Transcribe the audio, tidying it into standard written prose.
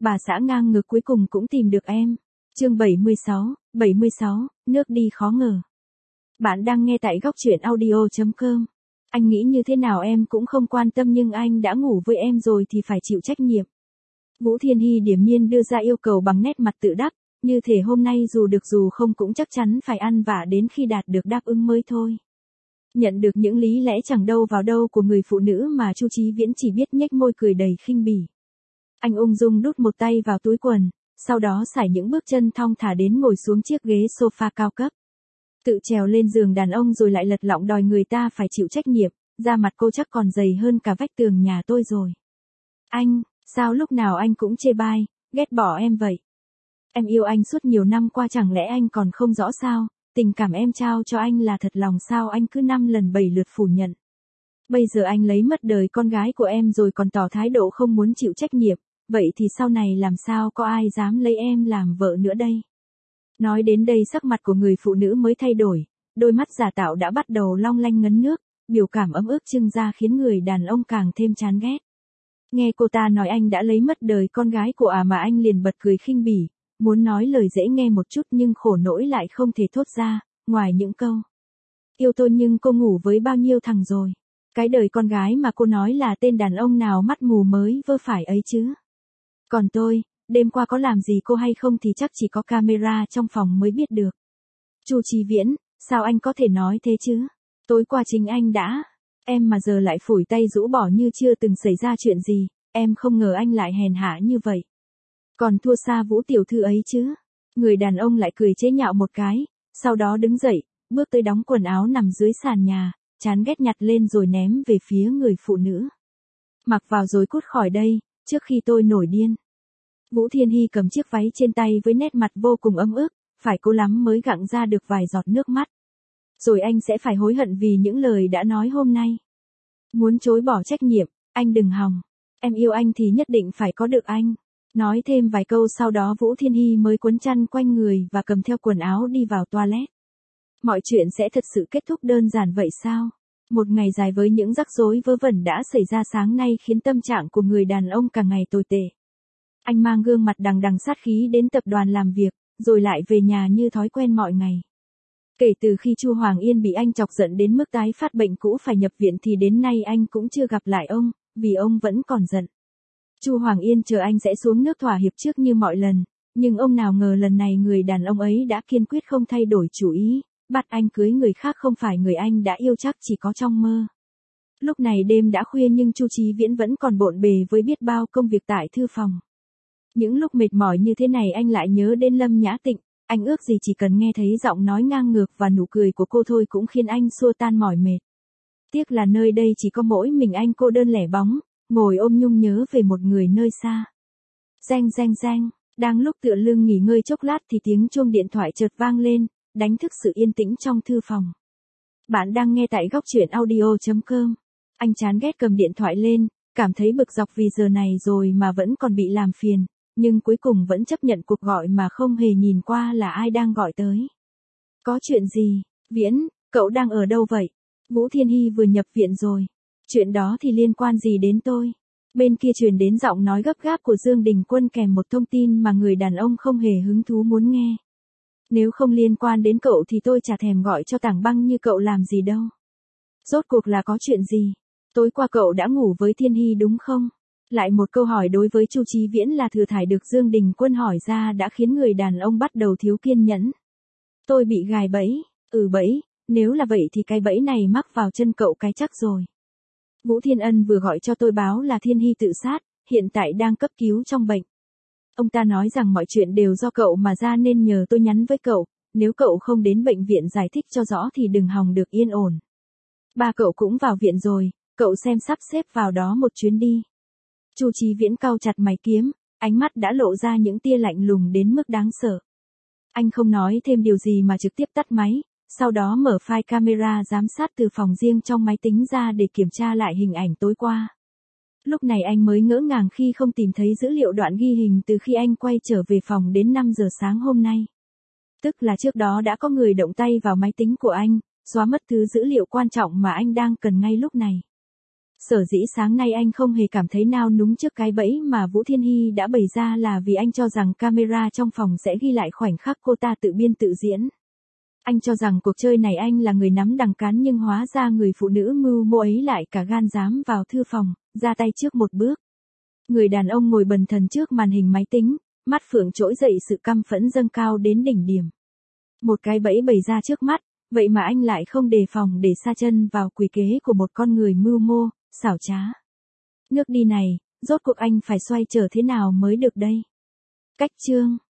Bà xã ngang ngược cuối cùng cũng tìm được em. Chương 76, nước đi khó ngờ. Bạn đang nghe tại góc truyện audio.com. Anh nghĩ như thế nào em cũng không quan tâm nhưng anh đã ngủ với em rồi thì phải chịu trách nhiệm. Vũ Thiên Hy điềm nhiên đưa ra yêu cầu bằng nét mặt tự đắc, như thể hôm nay dù được dù không cũng chắc chắn phải ăn vạ đến khi đạt được đáp ứng mới thôi. Nhận được những lý lẽ chẳng đâu vào đâu của người phụ nữ mà Chu Chí Viễn chỉ biết nhếch môi cười đầy khinh bỉ. Anh ung dung đút một tay vào túi quần, sau đó sải những bước chân thong thả đến ngồi xuống chiếc ghế sofa cao cấp. Tự trèo lên giường đàn ông rồi lại lật lọng đòi người ta phải chịu trách nhiệm, da mặt cô chắc còn dày hơn cả vách tường nhà tôi rồi. Anh, sao lúc nào anh cũng chê bai, ghét bỏ em vậy? Em yêu anh suốt nhiều năm qua chẳng lẽ anh còn không rõ sao, tình cảm em trao cho anh là thật lòng sao anh cứ 5 lần 7 lượt phủ nhận. Bây giờ anh lấy mất đời con gái của em rồi còn tỏ thái độ không muốn chịu trách nhiệm, vậy thì sau này làm sao có ai dám lấy em làm vợ nữa đây? Nói đến đây sắc mặt của người phụ nữ mới thay đổi, đôi mắt giả tạo đã bắt đầu long lanh ngấn nước, biểu cảm ấm ức trưng ra khiến người đàn ông càng thêm chán ghét. Nghe cô ta nói anh đã lấy mất đời con gái của mà anh liền bật cười khinh bỉ, muốn nói lời dễ nghe một chút nhưng khổ nỗi lại không thể thốt ra, ngoài những câu. Yêu tôi nhưng cô ngủ với bao nhiêu thằng rồi? Cái đời con gái mà cô nói là tên đàn ông nào mắt mù mới vơ phải ấy chứ? Còn tôi, đêm qua có làm gì cô hay không thì chắc chỉ có camera trong phòng mới biết được. Chu Chí Viễn, sao anh có thể nói thế chứ? Tối qua chính anh đã, em mà giờ lại phủi tay rũ bỏ như chưa từng xảy ra chuyện gì, em không ngờ anh lại hèn hạ như vậy. Còn thua xa Vũ tiểu thư ấy chứ? Người đàn ông lại cười chế nhạo một cái, sau đó đứng dậy, bước tới đóng quần áo nằm dưới sàn nhà, chán ghét nhặt lên rồi ném về phía người phụ nữ. Mặc vào rồi cút khỏi đây, trước khi tôi nổi điên. Vũ Thiên Hy cầm chiếc váy trên tay với nét mặt vô cùng ấm ức, phải cố lắm mới gặng ra được vài giọt nước mắt. Rồi anh sẽ phải hối hận vì những lời đã nói hôm nay. Muốn chối bỏ trách nhiệm, anh đừng hòng. Em yêu anh thì nhất định phải có được anh. Nói thêm vài câu sau đó Vũ Thiên Hy mới quấn chăn quanh người và cầm theo quần áo đi vào toilet. Mọi chuyện sẽ thật sự kết thúc đơn giản vậy sao? Một ngày dài với những rắc rối vớ vẩn đã xảy ra sáng nay khiến tâm trạng của người đàn ông càng ngày tồi tệ. Anh mang gương mặt đằng đằng sát khí đến tập đoàn làm việc, rồi lại về nhà như thói quen mọi ngày. Kể từ khi Chu Hoàng Yên bị anh chọc giận đến mức tái phát bệnh cũ phải nhập viện thì đến nay anh cũng chưa gặp lại ông, vì ông vẫn còn giận. Chu Hoàng Yên chờ anh sẽ xuống nước thỏa hiệp trước như mọi lần, nhưng ông nào ngờ lần này người đàn ông ấy đã kiên quyết không thay đổi chủ ý, bắt anh cưới người khác không phải người anh đã yêu chắc chỉ có trong mơ. Lúc này đêm đã khuya nhưng Chu Chí Viễn vẫn còn bộn bề với biết bao công việc tại thư phòng. Những lúc mệt mỏi như thế này anh lại nhớ đến Lâm Nhã Tịnh, anh ước gì chỉ cần nghe thấy giọng nói ngang ngược và nụ cười của cô thôi cũng khiến anh xua tan mỏi mệt. Tiếc là nơi đây chỉ có mỗi mình anh cô đơn lẻ bóng, ngồi ôm nhung nhớ về một người nơi xa. Reng reng reng, đang lúc tựa lưng nghỉ ngơi chốc lát thì tiếng chuông điện thoại chợt vang lên, đánh thức sự yên tĩnh trong thư phòng. Bạn đang nghe tại góc truyện audio.com. Anh chán ghét cầm điện thoại lên, cảm thấy bực dọc vì giờ này rồi mà vẫn còn bị làm phiền, nhưng cuối cùng vẫn chấp nhận cuộc gọi mà không hề nhìn qua là ai đang gọi tới. Có chuyện gì? Viễn, cậu đang ở đâu vậy? Vũ Thiên Hy vừa nhập viện rồi. Chuyện đó thì liên quan gì đến tôi? Bên kia truyền đến giọng nói gấp gáp của Dương Đình Quân kèm một thông tin mà người đàn ông không hề hứng thú muốn nghe. Nếu không liên quan đến cậu thì tôi chả thèm gọi cho Tảng Băng như cậu làm gì đâu. Rốt cuộc là có chuyện gì? Tối qua cậu đã ngủ với Thiên Hy đúng không? Lại một câu hỏi đối với Chu Chí Viễn là thừa thải được Dương Đình Quân hỏi ra đã khiến người đàn ông bắt đầu thiếu kiên nhẫn. Tôi bị gài bẫy, bẫy, nếu là vậy thì cái bẫy này mắc vào chân cậu cái chắc rồi. Vũ Thiên Ân vừa gọi cho tôi báo là Thiên Hy tự sát, hiện tại đang cấp cứu trong bệnh. Ông ta nói rằng mọi chuyện đều do cậu mà ra nên nhờ tôi nhắn với cậu, nếu cậu không đến bệnh viện giải thích cho rõ thì đừng hòng được yên ổn. Ba cậu cũng vào viện rồi, cậu xem sắp xếp vào đó một chuyến đi. Chu Chí Viễn cau chặt mày kiếm, ánh mắt đã lộ ra những tia lạnh lùng đến mức đáng sợ. Anh không nói thêm điều gì mà trực tiếp tắt máy, sau đó mở file camera giám sát từ phòng riêng trong máy tính ra để kiểm tra lại hình ảnh tối qua. Lúc này anh mới ngỡ ngàng khi không tìm thấy dữ liệu đoạn ghi hình từ khi anh quay trở về phòng đến 5 giờ sáng hôm nay. Tức là trước đó đã có người động tay vào máy tính của anh, xóa mất thứ dữ liệu quan trọng mà anh đang cần ngay lúc này. Sở dĩ sáng nay anh không hề cảm thấy nao núng trước cái bẫy mà Vũ Thiên Hy đã bày ra là vì anh cho rằng camera trong phòng sẽ ghi lại khoảnh khắc cô ta tự biên tự diễn. Anh cho rằng cuộc chơi này anh là người nắm đằng cán nhưng hóa ra người phụ nữ mưu mô ấy lại cả gan dám vào thư phòng, ra tay trước một bước. Người đàn ông ngồi bần thần trước màn hình máy tính, mắt phượng trỗi dậy sự căm phẫn dâng cao đến đỉnh điểm. Một cái bẫy bày ra trước mắt, vậy mà anh lại không đề phòng để sa chân vào quỷ kế của một con người mưu mô, xảo trá. Nước đi này, rốt cuộc anh phải xoay trở thế nào mới được đây? Cách chương